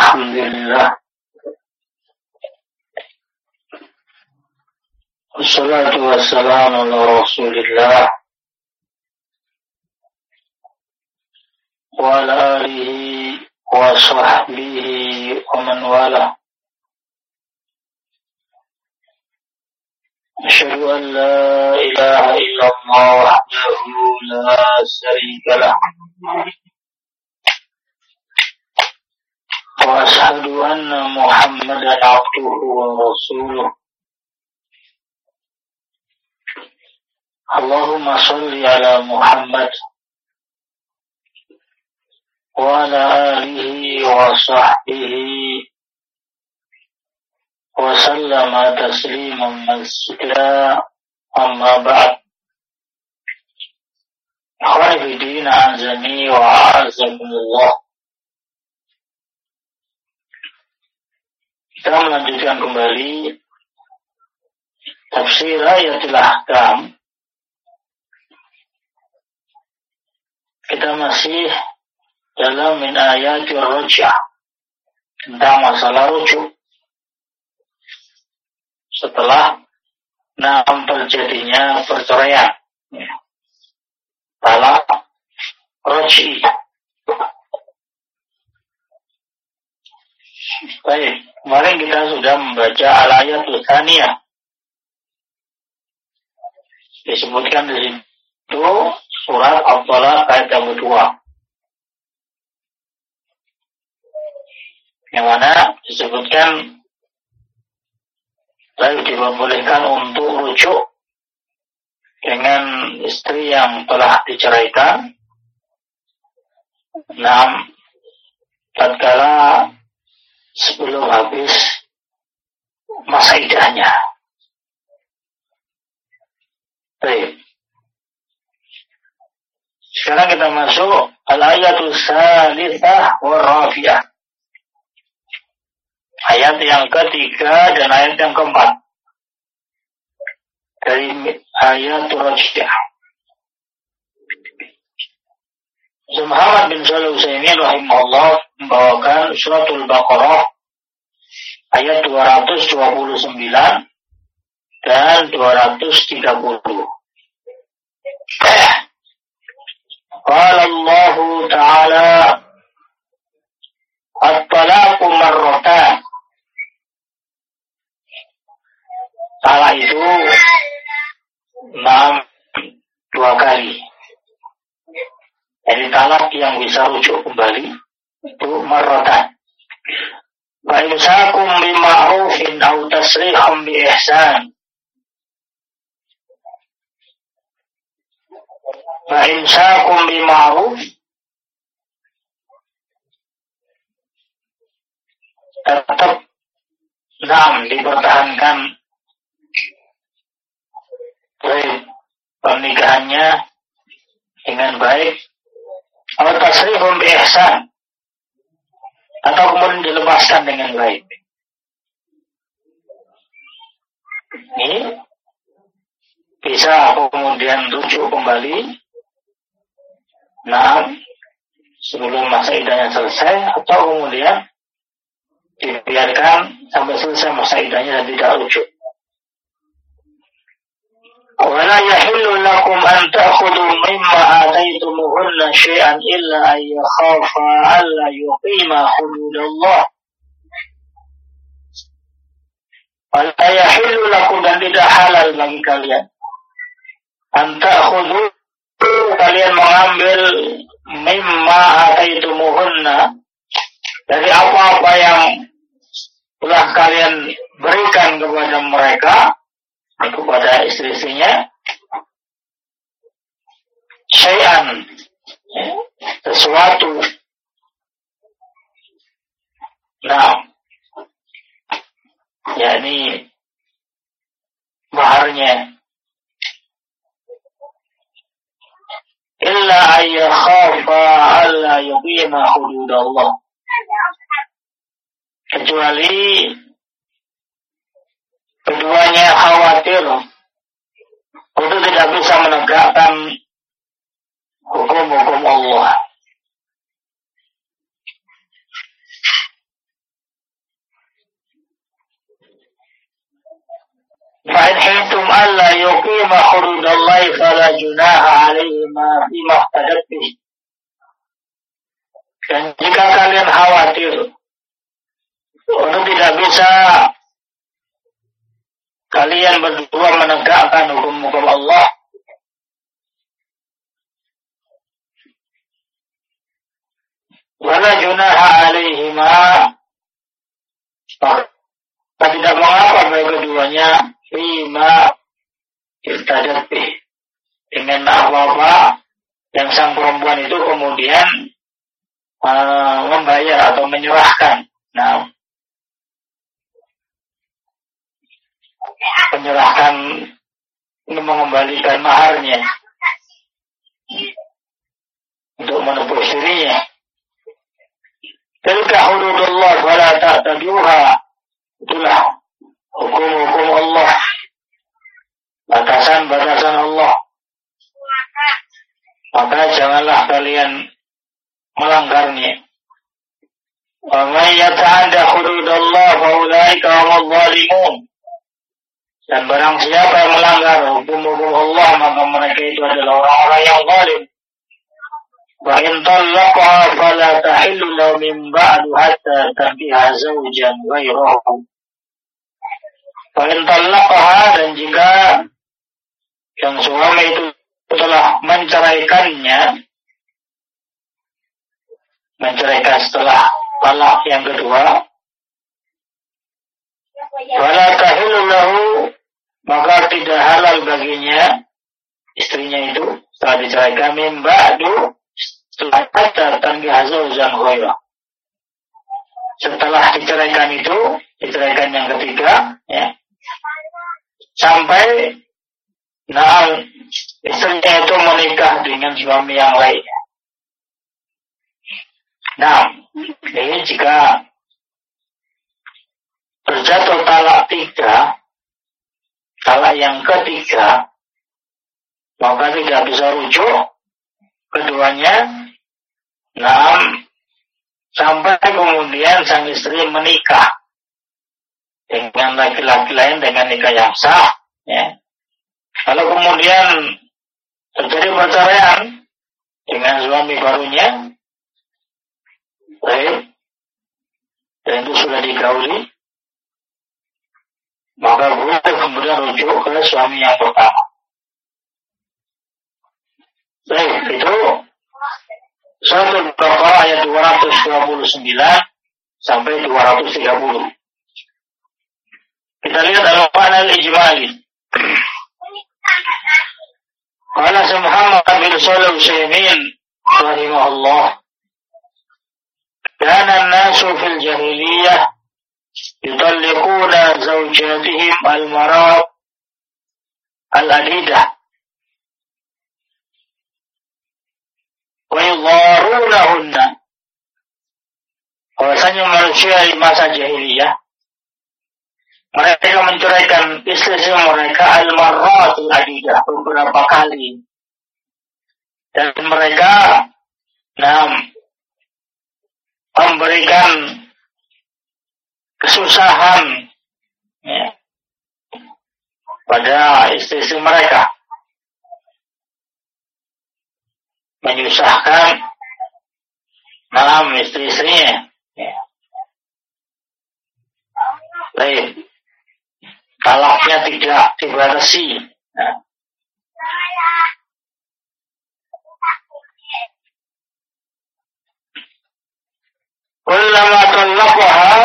Alhamdulillah. Wassalatu wassalamu ala Rasulillah wa ala alihi wa sahbihi wa man wala. Asyhadu an la ilaha illallah wahdahu la syarika lah. Wa asyhadu anna Muhammadan abduhu wa rasuluh. Allahumma shalli ala Muhammad wa ala alihi wa sahbihi wa sallama tasliman mazida, amma ba'd. Ikhwani fi din, azani wa azakumullah. Kita melanjutkan kembali tafsir ayatul ahkam. Kita masih dalam min ayatul ruj'ah, tentang masalah rujuk setelah terjadinya perceraian, talak ruj'i. Baik, kemarin kita sudah membaca al-ayatul tsaniyah. Disebutkan di situ surat Al-Talaq ayat yang kedua, yang mana disebutkan lalu diperbolehkan untuk rujuk dengan istri yang telah diceraikan, tatkala sebelum habis masa iddahnya. Baik. Sekarang kita masuk al-ayatul salitsah wa rafi'ah. Ayat yang ketiga dan ayat yang keempat dari ayatul ruj'ah. Muhammad bin Shalih Al-Utsaimin rahimahullah membawakan suratul Baqarah ayat 229 dan 230. Qala Allah Ta'ala at-talaqu marratan. Talak itu 2 kali. Jadi talak yang bisa rujuk kembali itu marratan. Wa imsakum bima'rufin aw tasrihum bi ihsan. Wa imsakum bima'ruf, tetap dipertahankan pernikahannya dengan baik, atau tasrihum bi ihsan, atau kemudian dilepaskan dengan baik. Ini bisa kemudian rujuk kembali sebelum masa iddahnya selesai, atau kemudian dibiarkan sampai selesai masa iddahnya dan tidak rujuk. وَلَا يَحِلُّ لَكُمْ أَنْ تَأْخُذُوا مِمَّا آتَيْتُمُوهُنَّ شَيْئًا إِلَّا أَنْ يَخَافَا أَلَّا يُقِيمَا حُدُودَ اللَّهِ. وَلَا يَحِلُّ لَكُمْ, dan tidak halal bagi kalian, أَنْ تَأْخُذُوا, kalian mengambil mimma ataitumuhunna, dari apa-apa yang telah kalian berikan kepada mereka, kepada istri-istrinya, syai'an, sesuatu, yakni maharnya, illa ayyakhafa alla yuqima hududallah, kecuali keduanya khawatir untuk tidak bisa menegakkan hukum-hukum Allah. Fa in khiftum alla yuqima hududallahi fala junaha alaihima fima ihtadat bih. Dan jika kalian khawatir untuk tidak bisa kalian berdua menegakkan hukum-hukum Allah, wala junaha alaihima, maka tidak mengapa bagi keduanya fima ihtadat bih, dengan apa-apa yang sang perempuan itu kemudian membayar atau menyerahkan. Nah, menyerahkan, mengembalikan maharnya untuk menebus dirinya. Tilka hududullah wala ta'taduha. Itulah hukum-hukum Allah, batasan-batasan Allah. Maka janganlah kalian melanggarnya. Wa may yata'adda hududallah fa ulaika humudz zalimun. Dan barang siapa yang melanggar hukum-hukum Allah, maka mereka itu adalah orang-orang yang zalim. Wa in talaqaha fala tahillu lahu min ba'du hatta tankiha zawjan ghayrahu. Wa in talaqaha, dan jika yang suami itu telah menceraikannya, menceraikan setelah talak yang kedua, wala tahillu lahu, maka tidak halal baginya, istrinya itu setelah diceraikan, min ba'du, setelah tankiha zawjan ghayrahu, setelah diceraikan itu, diceraikan yang ketiga, ya, sampai istrinya itu menikah dengan suami yang lainnya. Nah, ini jika terjatuh talak tiga, talak yang ketiga, maka tidak bisa rujuk keduanya. Nah, sampai kemudian sang istri menikah dengan laki-laki lain dengan nikah yang sah, ya. Kalau kemudian terjadi perceraian dengan suami barunya, baik, dan itu sudah digauli, maka boleh kemudian rujuk ke suami yang pertama. Baik, itu Surat Al-Baqarah ayat 229 sampai 230. Kita lihat al-ma'na al-ijmali. Qala Muhammad bin Shalih Al-Utsaimin rahimahullah, kana an-nasu fil jahiliyah yutalliquna zawjatihim al-marad al-adidah wa yudharunahunna. Bahwasanya manusia di masa jahiliyah, mereka menceraikan istri mereka al-marrat al-adidah, beberapa kali, dan mereka memberikan kesusahan, ya, pada istri-istri mereka, menyusahkan istri-istrinya, ya. Baik, talaknya tidak dibatasi, ya. Kullama talaqaha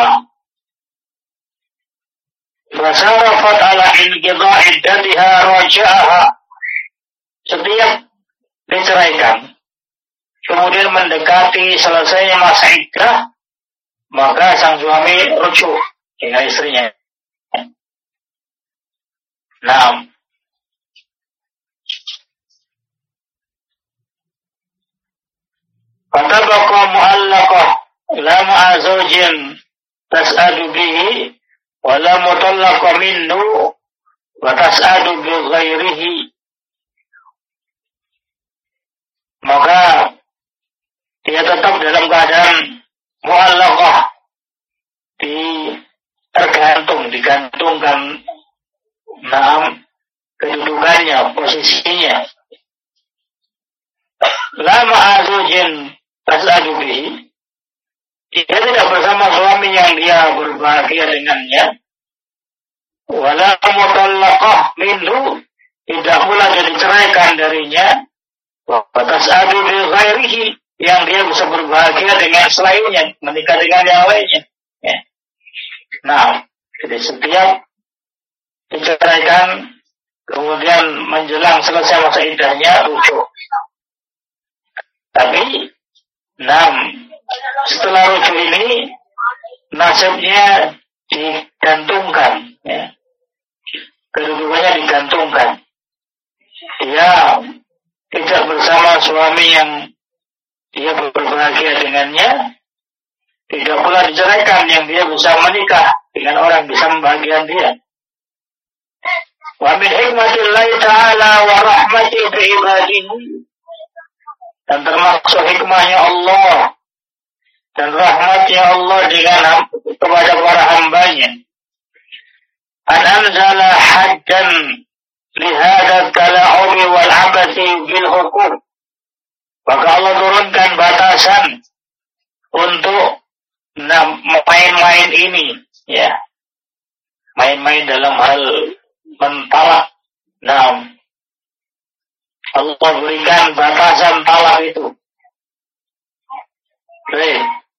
fasarafat ala inqida'i iddatiha raja'aha. Setiap diceraikan, kemudian mendekati selesainya masa iddah, maka sang suami rujuk dengan istrinya. Nah, fatabaqa mu'allaqah la ma'a zawjin tas'adu bihi wa la mutallaqa minhu wa tas'adu bi ghairihi. Maka dia tetap dalam keadaan mu'allaqah, tergantung, digantungkan kedudukannya, posisinya. Lama azujin tas'adu bihi, dia tidak bersama suami yang dia berbahagia dengannya. Wala mutallaqah minhu, tidak pula dia diceraikan darinya. Wa tas'adu bi ghairihi, yang dia bisa berbahagia dengan selainnya, menikah dengan yang lainnya. Ya. Nah, jadi setiap diceraikan, kemudian menjelang selesai masa iddahnya rujuk. Tapi, setelah rujuk ini nasibnya digantungkan, ya. Kedudukannya digantungkan. Dia tidak bersama suami yang dia berbahagia dengannya, tidak pula diceraikan yang dia bisa menikah dengan orang bisa membahagiakan dia. Wa min hikmatillahi ta'ala wa rahmatihi bi ibadihi, dan termasuk hikmahnya Allah dan rahmatnya Allah dengan kepada para hambanya. An anzala haddan lihada tala'ubi wal abasi bil hukum. Maka Allah turunkan batasan untuk main-main ini, ya, main-main dalam hal mentalak. Allah berikan batasan talak itu. Baik.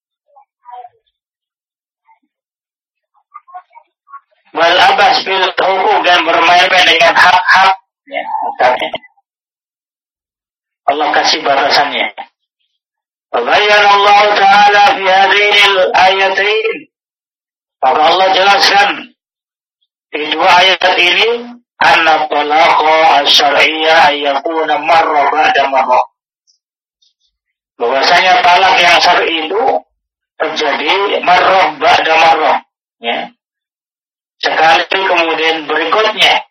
Wal abas bil hukum, dan bermain-main dengan hak-hak, ya, Allah kasih batasannya. Bayyana Allah Ta'ala fi hadainil ayatain, maka Allah jelaskan di dua ayat ini anna talaqa asy-syar'iyyah yakuna marra ba'da marra, bahwasanya talak yang syar'i itu terjadi marra ba'da marra, ya, sekali kemudian berikutnya.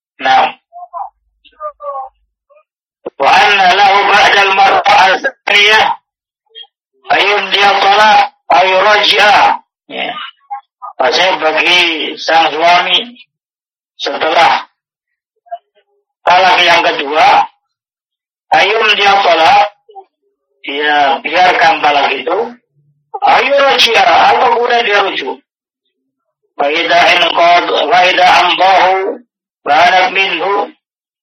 Wa anna lahu ba'dal mar'ah al-thaniyah ayun dia talak ayuraja, ya. Maksudnya bagi sang suami setelah talak yang kedua, ayun dia talak, dia biarkan talak itu, ayuraja, apa guna dia rujuk. Wa idza amdahu banat minhu,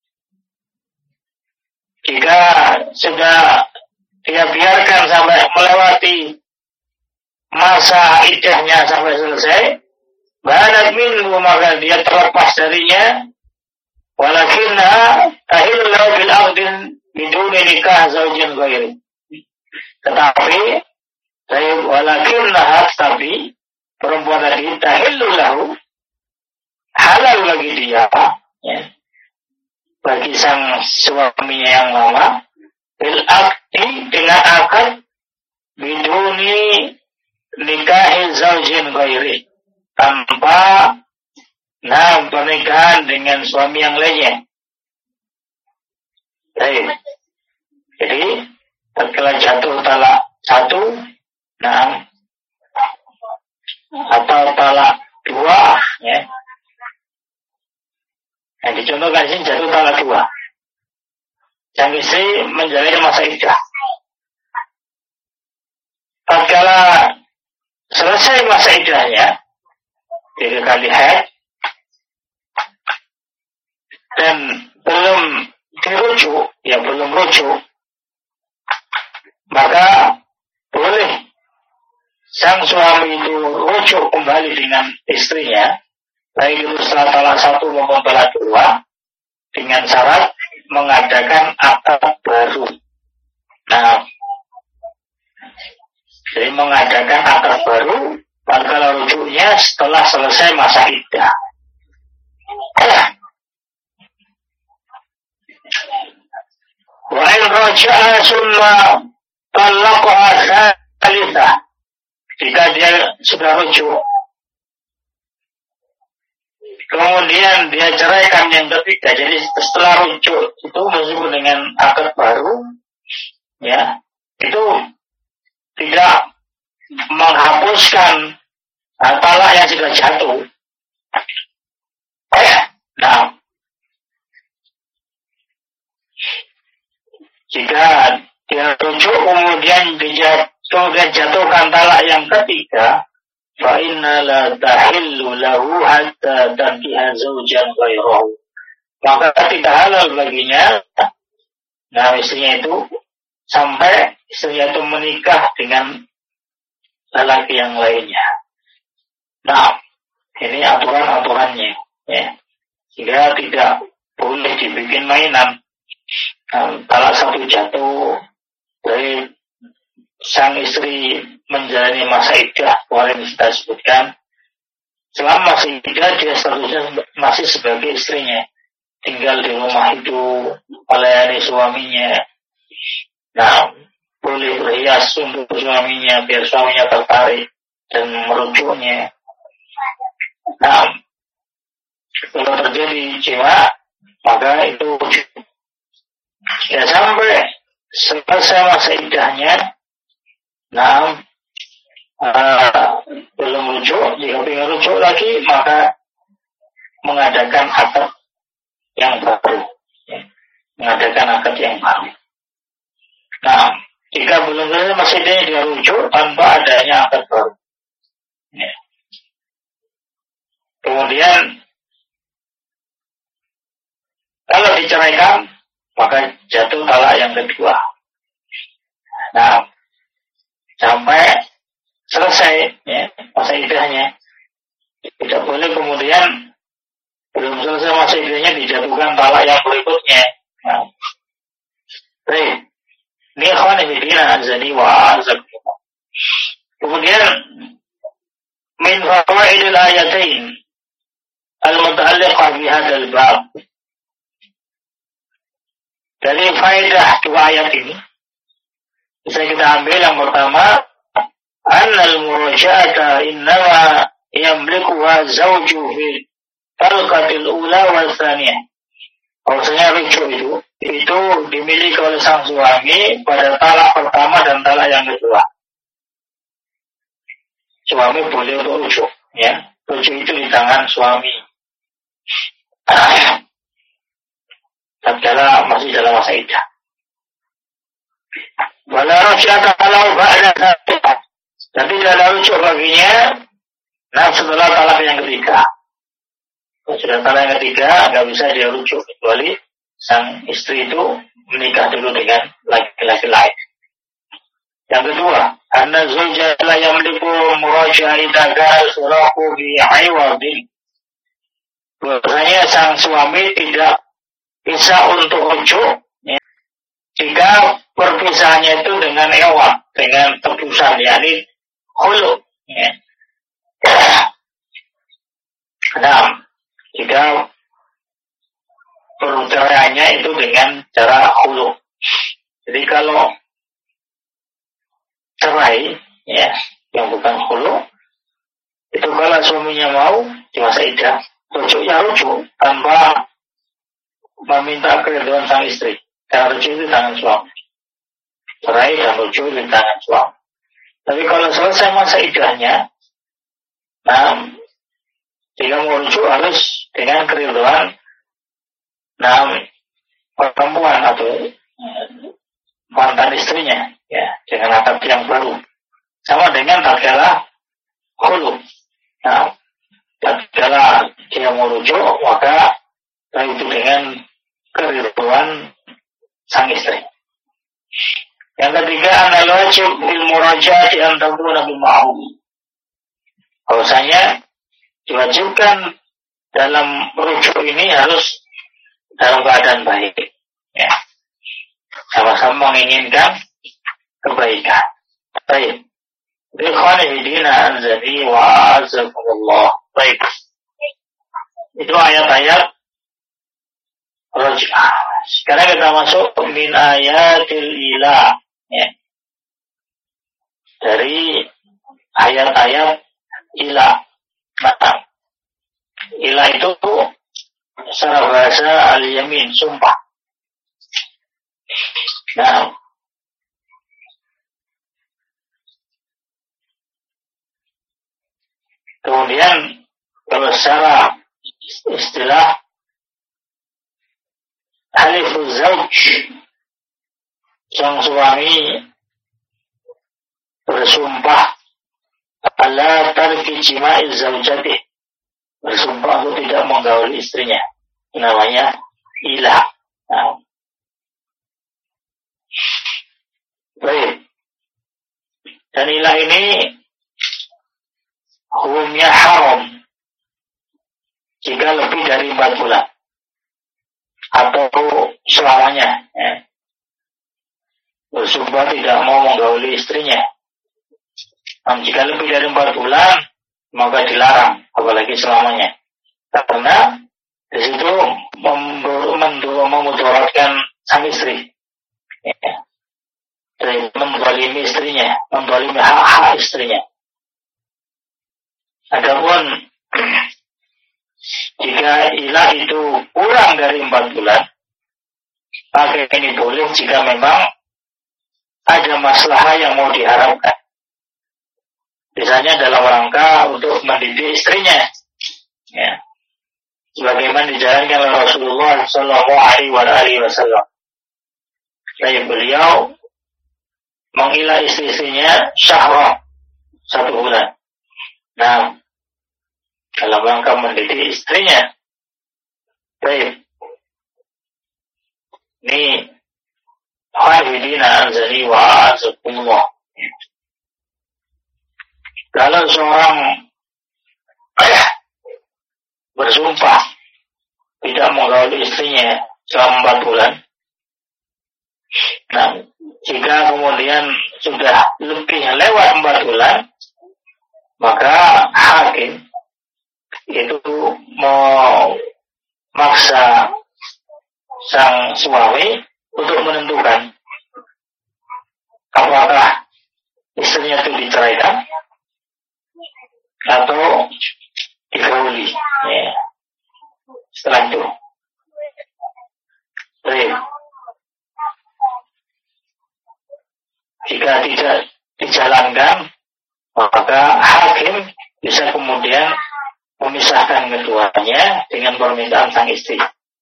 jika sudah dia biarkan sampai melewati masa iddahnya sampai selesai, banat minhu, maka dia terlepas darinya. Walakinna tahillu bil aqdin biduni nikah zaujin ghairi. Tetapi tapi perempuan tadi tahillu lahu, halal bagi dia, ya, bagi sang suaminya yang lama, bil aqdi, dengan akad, biduni nikahi zaujin ghairi, tanpa pernikahan dengan suami yang lainnya. Baik. Jadi tatkala jatuh talak satu, atau talak dua, ya, yang dicontohkan di sini jatuh talak dua, sang istri menjalani masa iddah. Tatkala selesai masa iddahnya, 3 kali haid, dan belum dirujuk, ya belum rujuk, maka boleh sang suami itu rujuk kembali dengan istrinya, baik itu setelah talak satu maupun talak dua, dengan syarat mengadakan akad baru. Jadi mengadakan akad baru pada rujuknya setelah selesai masa iddah. Wa in raja'a summa talaqaha tsalitsah, jika dia sudah rujuk kemudian dia ceraikan yang ketiga, jadi setelah rujuk itu disebut dengan akad baru, ya, itu tidak menghapuskan talak yang sudah jatuh, Nah, jika dia rujuk kemudian jatuhkan talak yang ketiga, fa inna la tahillu lahu hatta tankiha zawjan ghairahu. Maka tidak halal baginya, nah istrinya itu sampai istrinya itu menikah dengan lelaki yang lainnya. Nah, ini aturan-aturannya, ya. Sehingga tidak boleh dibikin mainan. Kalau satu jatuh dari sang istri menjalani masa iddah, kemarin kita sebutkan, selama masih iddah dia statusnya masih sebagai istrinya, tinggal di rumah itu, melayani suaminya. Nah, boleh berhias untuk suaminya biar suaminya tertarik dan merujuknya. Nah, kalau terjadi jima, maka itu ya sampai selesai masa iddahnya. Nah, belum rujuk. Jika ingin rujuk lagi, maka mengadakan akad yang baru, ya. Mengadakan akad yang baru. Nah, jika belum selesai masa iddahnya, dia rujuk tanpa adanya akad baru, ya. Kemudian kalau diceraikan, maka jatuh talak yang kedua. Nah, sampai selesai, ya, masa iddahnya. Tidak boleh kemudian belum selesai masa iddahnya dijatuhkan talak yang berikutnya. Nah, baik. Ini ikhwan fillah azani wa azakumullah. Kemudian min fawaidil ayatain al-muta'alliqah bihadzal bab. Dari faedah dua ayat ini bisa kita ambil yang pertama, annal muraja'ata innama yamlikuha zawju fi talqatil ula wal tsaniyah. Maksudnya rujuk itu dimiliki oleh sang suami pada talak pertama dan talak yang kedua. Suami boleh untuk rujuk, ya. Rujuk itu di tangan suami. Tatkala masih dalam masa iddah. Wala rasyaka kalau ba'da talaq. Tapi tidak ada rujuk baginya. Nah, setelah talak yang ketiga. Sudah talak yang ketiga, nggak bisa dia rujuk kecuali sang istri itu menikah dulu dengan laki-laki lain. Yang kedua, anna zawja la yamliku muraja'a idza kana surahu bi 'iwadin. Bahwasanya sang suami tidak bisa untuk rujuk, ya, jika perpisahannya itu dengan iwad, dengan tebusan, yakni khulu, ya. Nah, jika perceraiannya itu dengan cara khulu. Jadi kalau cerai, ya, yang bukan khulu, itu kalau suaminya mau di masa iddah, rujuknya rujuk tanpa meminta keriduan sang istri. Karena rujuk itu tangan suami. Cerai dan rujuk di tangan suami. Tapi kalau selesai masa iddahnya, nah, jika mau rujuk harus dengan keriduan perempuan atau mantan istrinya, ya, dengan akad yang baru. Sama dengan tatkala khulu. Nah, tatkala dia mau rujuk, maka itu dengan keriduan sang istri. Yang ketiga, anal wajib bil murajaati an takuna bil ma'ruf. Bahwasanya diwajibkan dalam rujuk ini harus dalam keadaan baik, ya. Sama-sama menginginkan kebaikan. Baik. Ikhwan fillah azani wa azakumullah. Baik. Itu ayat-ayat raj'ah. Sekarang kita masuk min ayatil ilah, ya. Dari ayat-ayat ilah. Nah, ilah itu secara bahasa al-yamin, sumpah. Nah, kemudian kalau secara istilah halifuz zauj, sang suami bersumpah ala tarki jima'iz zaujati, bersumpah untuk tidak menggauli istrinya, namanya ilah. Nah. Baik. Dan ilah ini hukumnya haram jika lebih dari 4 bulan atau selamanya, ya. Bersumpah tidak mau menggauli istrinya. Nah, jika lebih dari 4 bulan maka dilarang, apalagi selamanya, karena di situ memudaratkan sang istri, ya. Menzalimi istrinya, menzalimi hak-hak istrinya. Adapun jika ilah itu kurang dari 4 bulan, maka ini boleh jika memang ada masalah yang mau diharapkan. Misalnya dalam rangka untuk mendidik istrinya, ya. Sebagaimana dijalankan oleh Rasulullah Sallallahu Alaihi Wasallam. Jadi beliau mengilah istri-istrinya syahrah, 1 bulan. Nah, dalam rangka mendidik istrinya. Baik. Ini hafidina anzali wa azakumullah. Kalau seorang bersumpah tidak menggauli istrinya selama 4 bulan, nah, jika kemudian sudah lebih lewat 4 bulan, maka hakim itu memaksa sang suami untuk menentukan apakah istrinya itu diceraikan atau digauli, ya. Setelah itu, baik. Jika tidak dijalankan, maka hakim bisa kemudian memisahkan keduanya dengan permintaan sang istri.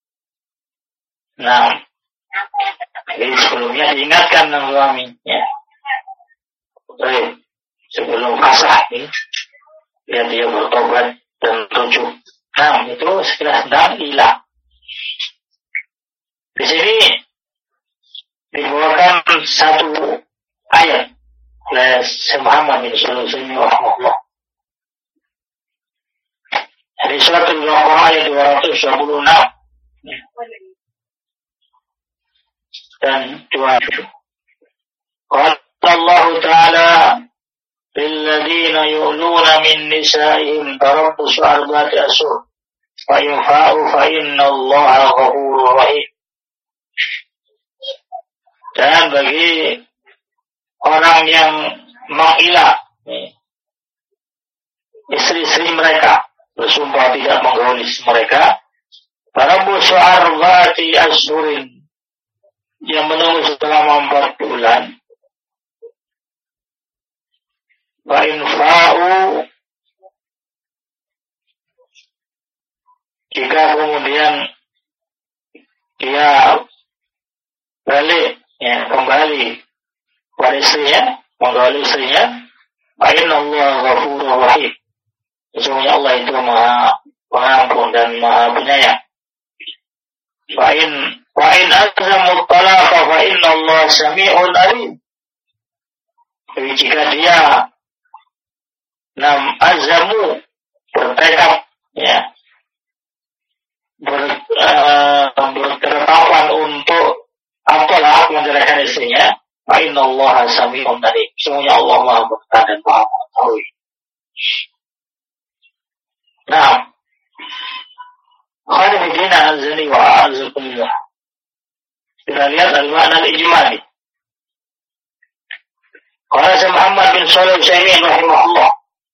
Nah, jadi sebelumnya diingatkan sang suami, ya. Baik, sebelum fasah ini, biar dia bertobat dan rujuk. Nah, itu sekilas tentang ilah. Di sini dibawakan 1 ayat oleh Syekh Muhammad bin Shalih Al-Utsaimin rahimahullah. Dari surat Al-Baqarah ayat 226 dan 27. Qala Allah Ta'ala lilladzina yu'luna min nisa'ihim tarabbusu 4 ashhur fa in fa'u fa innallaha ghafurur rahim. Dan bagi orang yang mengilah istri-istri mereka, bersumpah tidak menggauli mereka, tarabbusu 4 ashhurin, yang menunggu selama 4 bulan, wa in fa'u, jika kemudian dia balik, ya, kembali kepada istrinya, menggauli istrinya, fa innallaha ghafurur rahim, sesungguhnya Allah itu Maha Pengampun dan Maha Penyayang. Fa in azamu talaqa fa innallaha sami'un alim. Jadi jika dia azamu, bertekad, ya, berketetapan untuk atolak menceraikan istrinya, fa innallaha sami'un alim, sesungguhnya Allah Maha mendengar dan Maha mengetahui. Nah, khairuddin azani wa azakumullah. Kita lihat al-makna al-ijmali. Qala Syekh Muhammad bin Shalih Al-Utsaimin rahimahullah.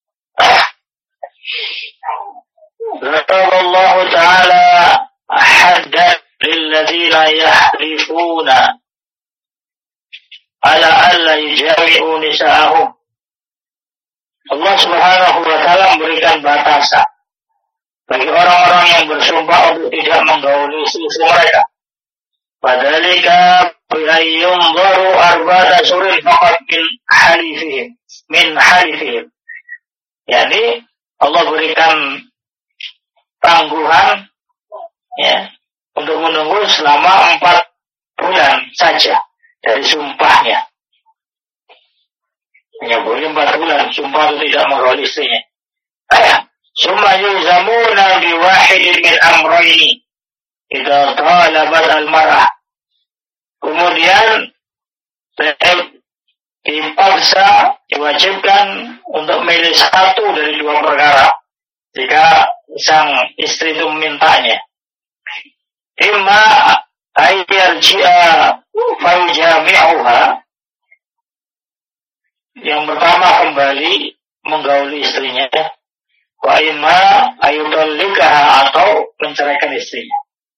Allah Ta'ala haddan lilladzina yahlifuna ala alla yujami'u nisa'ahum. Allah Subhanahu wa Ta'ala memberikan batasan bagi orang-orang yang bersumpah untuk tidak menggauli istri mereka. Padhalika bi'ayyumbaru arba'ata surin faqat min halifihim. Yani Allah berikan tangguhan ya untuk menunggu selama 4 bulan saja dari sumpahnya. Hanya boleh 4 bulan sumpah itu tidak menghaul istrinya. Summa yuzamuna biwahidin min amrayni idza talabat al-mar'ah. Kemudian dipaksa, diwajibkan untuk memilih satu dari 2 perkara jika sang istri itu memintanya. Imma ayyarji'a fayujami'uha. Yang pertama kembali menggauli istrinya. Wa imma ayudallikaha atau menceraikan istrinya.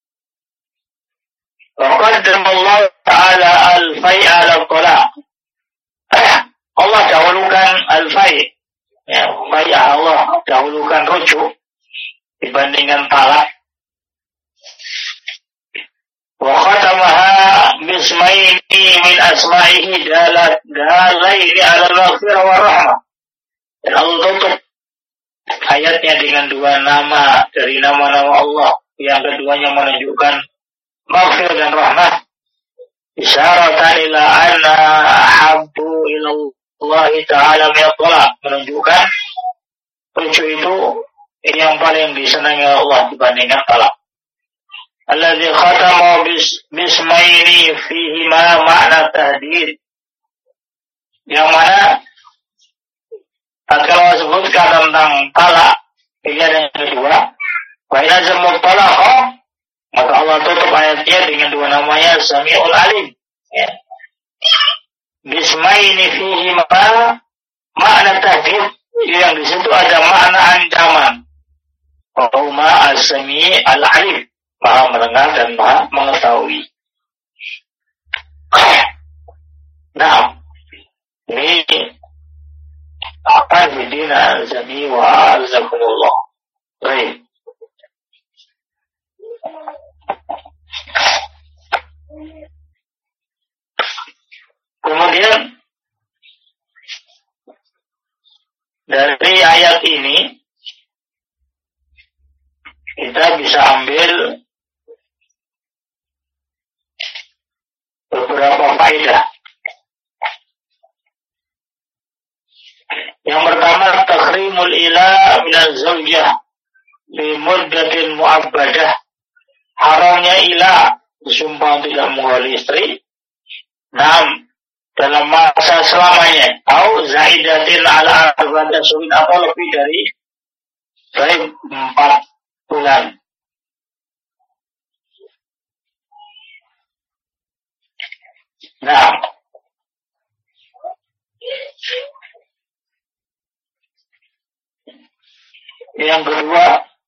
Wa qaddama Allah Ta'ala al-fai'a al-talaq. Allah dahulukan al-fai'. Ya, fai' Allah dahulukan rujuk dibandingkan talak. Wa khatamaha bismaini min asma'ihi dalaini ala al-maghfirah wa rahmah. Dan Allah tutup ayatnya dengan 2 nama dari nama-nama Allah. Yang keduanya menunjukkan maghfirah dan rahmah. Isyaratan ila anna habbu ila Allah Ta'ala min-talaq. Menunjukkan rujuk itu yang paling disenangi Allah dibandingkan talak. Alladzi khatama bismaini fihi ma ma'na tahdid. Yang mana kalau sebutkan tentang talak pilihan yang kedua, wa in azamut talaq, maka Allah tutup ayatnya dengan 2 namanya Sami'ul Alim. Ya. Bismaini fihi ma ma'na tahdid, yang di situ ada makna ancaman. Wa ma as-Sami' al-Alim, Maha mendengar dan Maha mengetahui. Nah, ini Al-Bidina Al-Zami wa Al-Zakumullah. Baik. Kemudian dari ayat ini kita bisa ambil beberapa faedah. Yang pertama, takhrimul ilah minaz zawjah fi muddatin mu'abbadah. Haramnya ilah, disumpah tidak menghauli istri. Dalam masa selamanya. Atau zaidatin ala arba'ata surin, atau lebih dari 4 bulan. Yang kedua,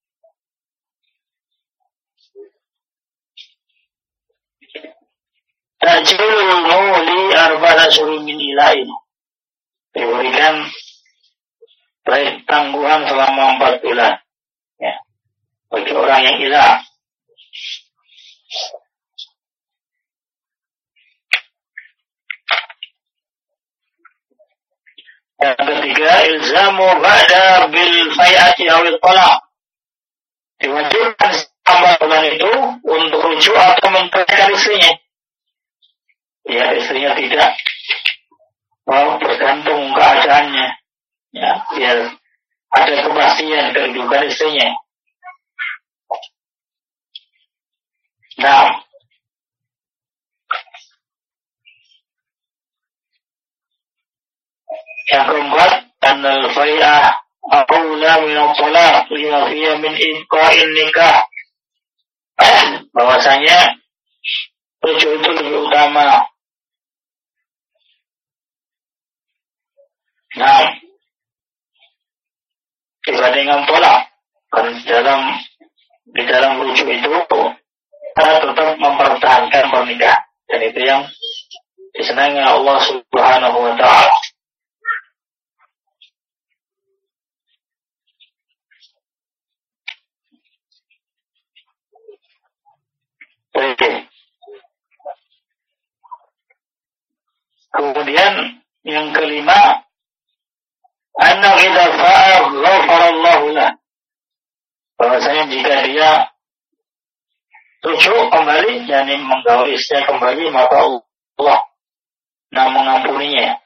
tajilul muli arba'ata surin min ilahi. Diberikan baik tangguhan selama 4 bulan. Ya. Bagi orang yang ilah. Yang ketiga, ilzamu ba'da bil fai'ati awil talaq. Diwajibkan selama bulan itu untuk rujuk atau menceraikan istrinya. Ya, istrinya tidak mau bergantung keadaannya. Ya, biar ada kepastian kehidupan istrinya. Yang keempat, annal fai'ah aula min al-talaq lima fiya min ibqa'in nikah. Bahwasanya rujuk itu lebih utama. Dibandingkan tolak. Kan di dalam rujuk itu kita tetap mempertahankan pernikahan. Dan itu yang disenangi Allah Subhanahu wa ta'ala. Kemudian yang kelima, anna idza fa'a ghafarallahu lah. Bahwasanya jika dia rujuk kembali, yakni menggauli istrinya kembali, maka Allah mengampuninya.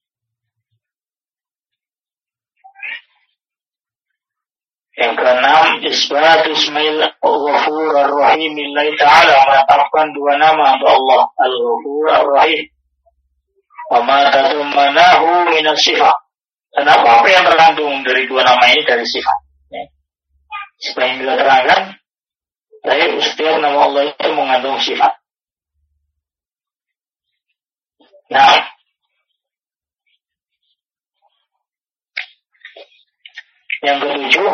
Yang keenam, isbat ismail al-ghafur ar-rahim lillahi ta'ala, menetapkan dua nama untuk Allah, al-ghafur ar-rahim. Wa ma tadammanahu min as-sifat. Dan apa yang terkandung dari dua nama ini dari sifat. Seperti yang kita terangkan, dari setiap nama Allah itu mengandung sifat. Nah, yang ketujuh,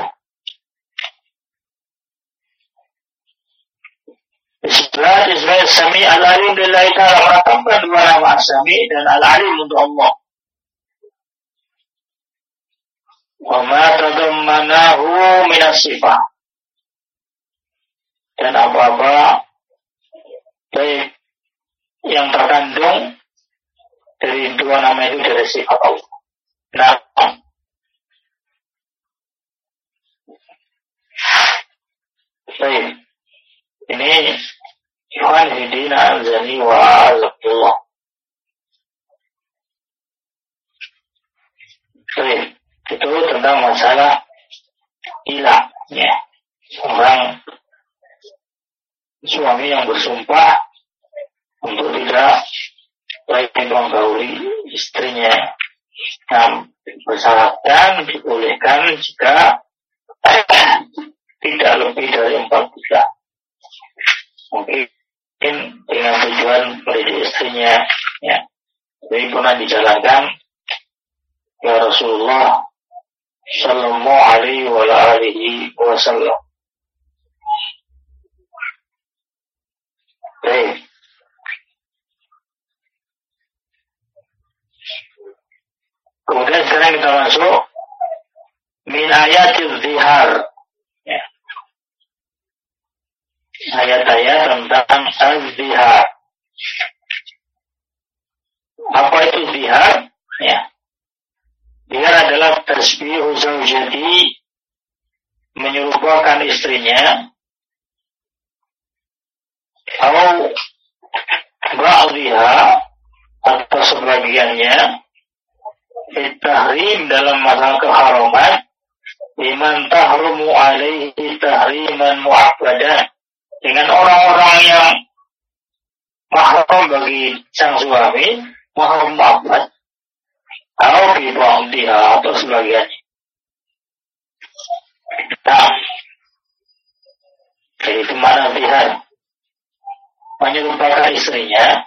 Isbat Sami Al-Alim lillahi ta'ala, menetapkan dua nama As-Sami dan Al-Alim untuk Allah. Wa ma tadammanahu min as-sifat. Dan apa-apa baik yang terkandung dari dua nama itu dari sifat Allah. Nah, baik. Ini Ikhwan Hidina Azani wa Azabullah. Baik. Itu tentang masalah ilah, ya. Orang suami yang bersumpah untuk tidak baik menggauli istrinya, yang bersyaratkan dibolehkan jika tidak lebih dari 4 bulan. Mungkin dengan tujuan mendidik istrinya, ya. Jadi pernah dijalankan ya Rasulullah Sallallahu alaihi wasallam. Baik. Kemudian sekarang kita masuk min ayatil zihar, ya. Ayat-ayat tentang az-zihar. Apa itu zihar? Ya. Dia adalah tasbihu zaujati, menyerupakan istrinya, atau ba'dhiha, atau sebagiannya, tahrim dalam masalah keharaman, liman tahrumu alaihi tahriman mu'abbadan, dengan orang-orang yang mahram bagi sang suami, mahram mu'abbad, atau ba'dhiha, atau sebagiannya. Nah, jadi itu mana zihar? Menyerupakan istrinya,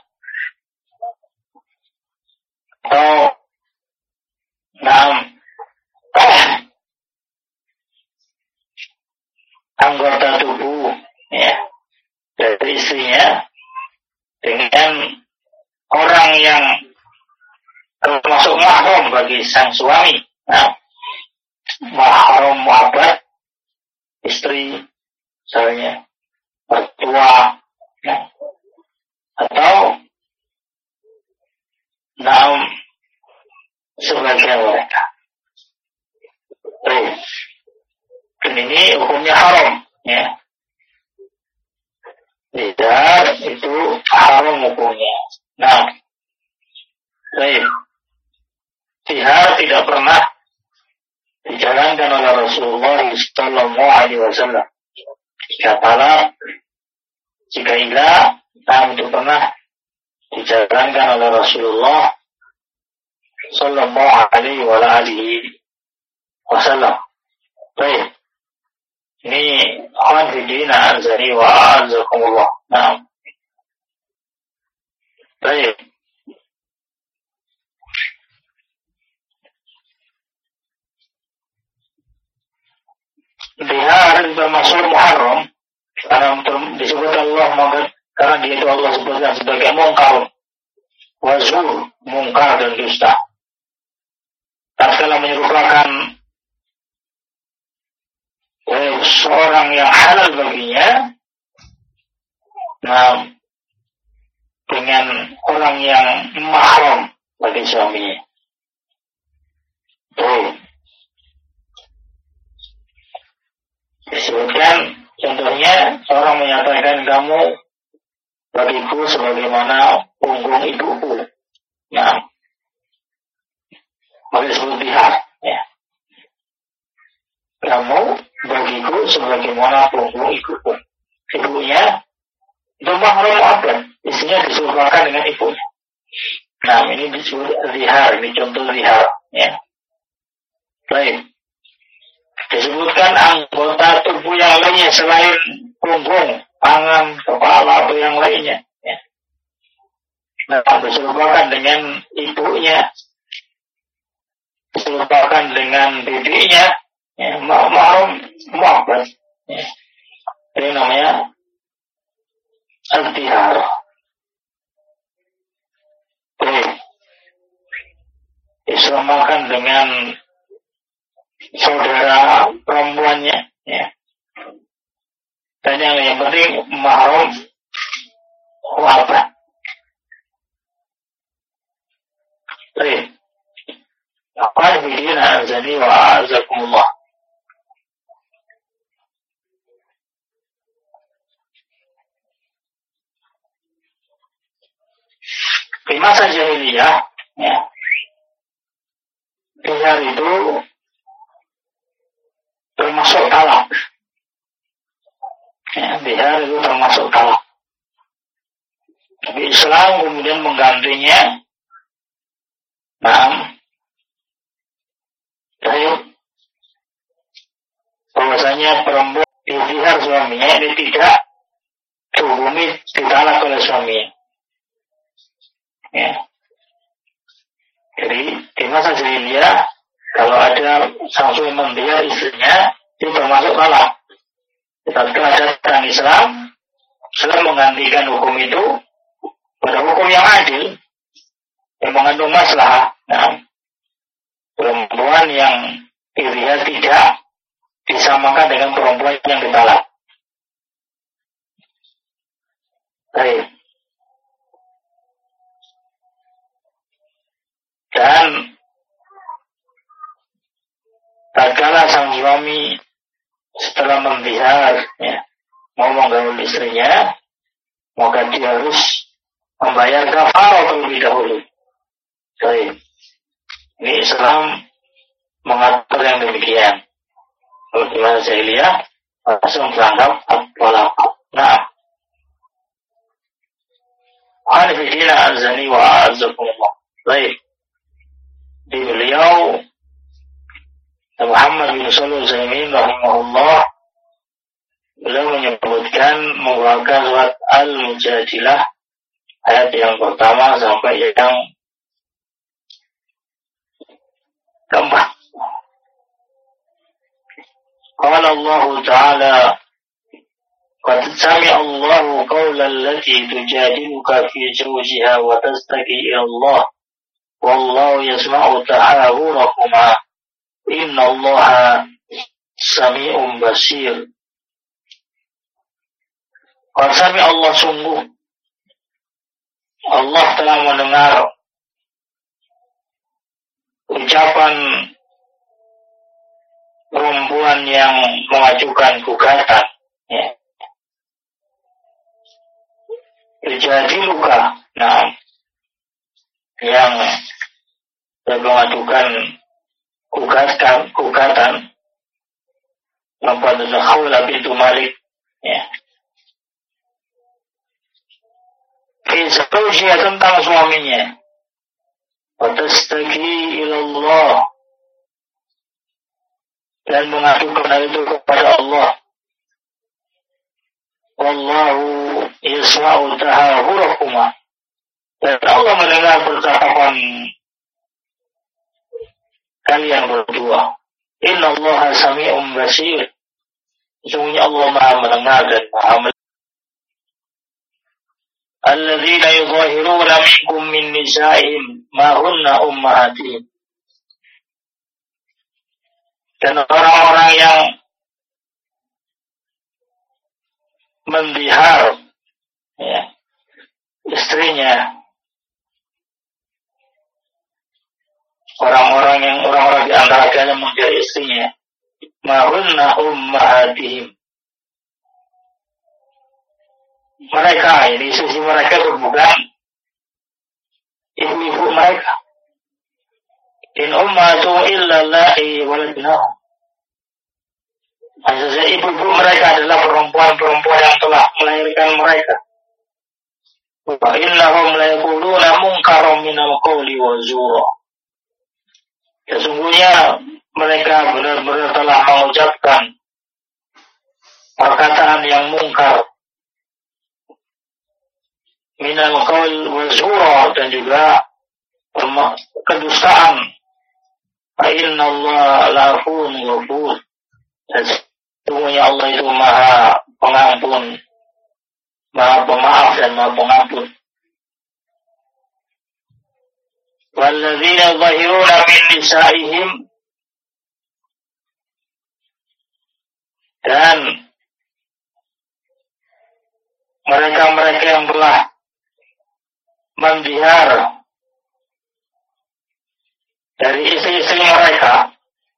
atau anggota tubuh, ya, dari istrinya dengan orang yang termasuk mahram bagi sang suami. Nah, mahram mu'abbad, istri, misalnya mertua, ya, atau sebagian mereka. Baik. Dan ini hukumnya haram, ya. Tidak, itu haram hukumnya. Nah, baik. Zihar tidak pernah dijalankan oleh Rasulullah Sallallahu alaihi wasallam. Jika talak, jika ilah, itu pernah dijalankan oleh Rasulullah Sallallahu alaihi wasallam. Baik. Ini awan fidina azani wa azakumullah. Nah. Baik. Zihar termasuk muharram, karena disebut Allah, karena dia itu Allah sebutkan sebagai mungkar, wazur, mungkar dan dusta. Tatkala menyerupakan seorang yang halal baginya, nah, dengan orang yang mahram bagi suaminya. Disebutkan contohnya seorang menyatakan kamu bagiku sebagaimana punggung ibuku. Nah, maka disebut bihar. Ya. Kamu bagiku sebagaimana punggung ibuku. Ibunya itu mahram abad. Istrinya disuruhkan dengan ibunya. Nah, ini disebut zihar. Ini contoh zihar. Ya. Baik. Disebutkan anggota tubuh yang lainnya selain punggung, tangan, kepala, atau yang lainnya. Ya. Nah, diserupakan dengan ibunya, diserupakan dengan bibinya, ya, mahram abad. Ya. Ini namanya al-zihar. Disamakan dengan saudara perempuannya, ya. Dan yang penting mahram wabah. Baik. Apa bidina azani wa azakumullah. Di masa jahiliyah, ya, zihar itu termasuk talak. Ya, zihar itu termasuk talak. Tapi Islam kemudian menggantinya. Nah, bahwasanya perempuan dizihar suaminya ini tidak dihukumi ditalak oleh suaminya. Ya. Jadi di masa jahiliyah kalau ada sang suami mendihar istrinya itu termasuk talak. Tetapi ada orang Islam menggantikan hukum itu pada hukum yang adil yang mengandung maslahat. Nah, perempuan yang dilihat tidak disamakan dengan perempuan yang ditalak. Baik. Dan tatkala sang suami setelah mendihar, ya, mau menggaul istrinya, maka dia harus membayar kafarah terlebih dahulu. Baik. Ini Islam mengatur yang demikian. Kalau di masa jahiliyah langsung dianggap talak. Nah, Hanifidina azani wa azakumullah. Baik. Di beliau Muhammad bin Shalih Al-Utsaimin rahimahullah, beliau menyebutkan membawakan surat Al-Mujadilah ayat yang pertama sampai yang keempat. Qala Allah Ta'ala qad sami'a Allahu qawla allati tujadiluka fi zawjiha wa tastaki ila Allah wallahu yasma'u tahawurakuma inna Allaha sami'un basir. Qad sami'a Allah, sungguh Allah telah mendengar ucapan perempuan yang mengajukan gugatan, ya. Terjadi luka, nah, yang mengajukan gugatan membuat Khawlah bintu Malik, ya. Dia tentang suaminya, watastaki ilallah, dan mengajukan hal itu kepada Allah. Wallahu yasma'u tahawurakuma, dan Allah mendengar percakapan kalian berdua. Inna Allaha sami'un basir, sesungguhnya Allah Maha mendengar dan Maha melihat. Alladzina yuzahiruna minkum min nisa'ihim ma hunna ummahatihim, dan orang-orang yang mendihar, ya, istrinya orang-orang di antara kalian menjadi istrinya. Mahunna ummahatihim. Mereka, ini sisi mereka itu bukan ibu-ibu mereka. In ummatu illa la'i waladnahum. Maksudnya ibu-ibu mereka adalah perempuan-perempuan yang telah melahirkan mereka. Wa innahum la yaquluna munkaram minal qawli wa zura. Sesungguhnya mereka benar-benar telah mengucapkan perkataan yang mungkar minal qawl wa zura, dan juga kedustaan. Fa inna Allah la'afun ghafur. Sesungguhnya Allah itu Maha Pengampun, Maha Pemaaf dan Maha Pengampun. Walladzina zahiruna min nisa'ihim, dan mereka-mereka yang telah mendihar dari istri-istri mereka,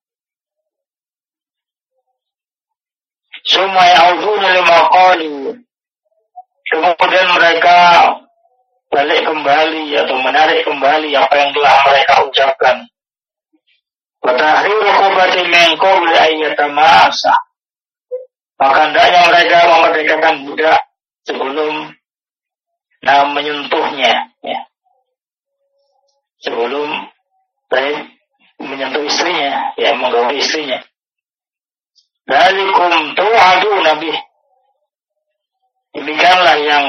summa ya'uduna lima qalu, kemudian mereka balik kembali atau menarik kembali apa yang telah mereka ucapkan. Wa tahriru raqabatin min qabli an yatamassa, maka hendaknya mereka memerdekakan budak sebelum menyentuhnya, ya. Sebelum menyentuh istrinya, ya, menggauli istrinya. Dzalikum tu'aduna bih, demikianlah yang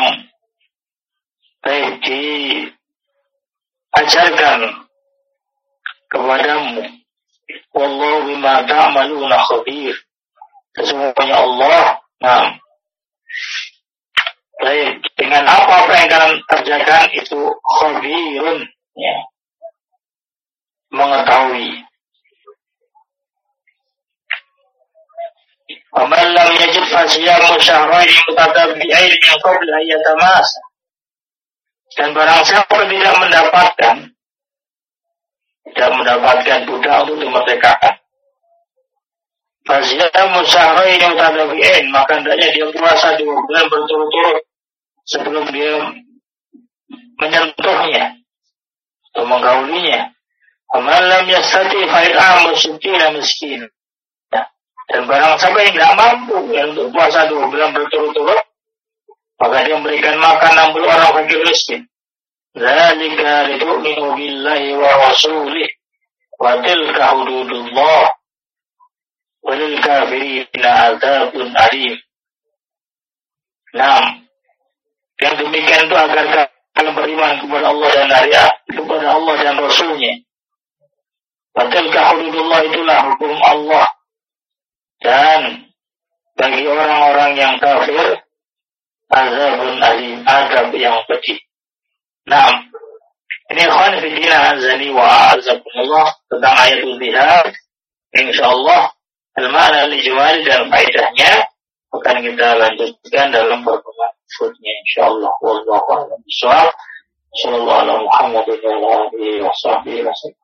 diajarkan kepadamu. Wallahu bima ta'maluna khabir. Sesungguhnya Allah, dengan apa yang kalian kerjakan itu khabirun, ya, mengetahui. Wa man lam yajid fasiyamu syahrayn mutatabi'ain min qabli an yatamassa, dan barang siapa tidak mendapatkan budak untuk dimerdekakan, fasiyamu syahrayn mutatabi'ain, maka hendaknya dia puasa 2 bulan berturut-turut sebelum dia menyentuhnya atau menggaulinya. Faman lam yastati fa it'amu 60 miskin. Dan barang siapa yang tidak mampu untuk puasa 2 bulan berturut-turut, maka dia memberikan makan 60 orang fakir miskin. Dzalika litu'minu billahi wa rasulih wa tilka hududullah wa lil kafirina adzabun alim. Yang demikian itu agar kalian beriman kepada Allah dan kepada Allah dan Rasulnya. Tilka hududullah, itulah hukum Allah. Dan bagi orang-orang yang kafir, azabun alim, azab yang pedih. Ini ikhwan fillah azani wa azakumullah tentang ayatul zihar. Insyaallah al-ma'na al-ijmali dan faedahnya akan kita lanjutkan dalam pertemuan berikutnya insyaallah. Wallahu a'lam bishawab. Sallallahu alaihi wa sallam.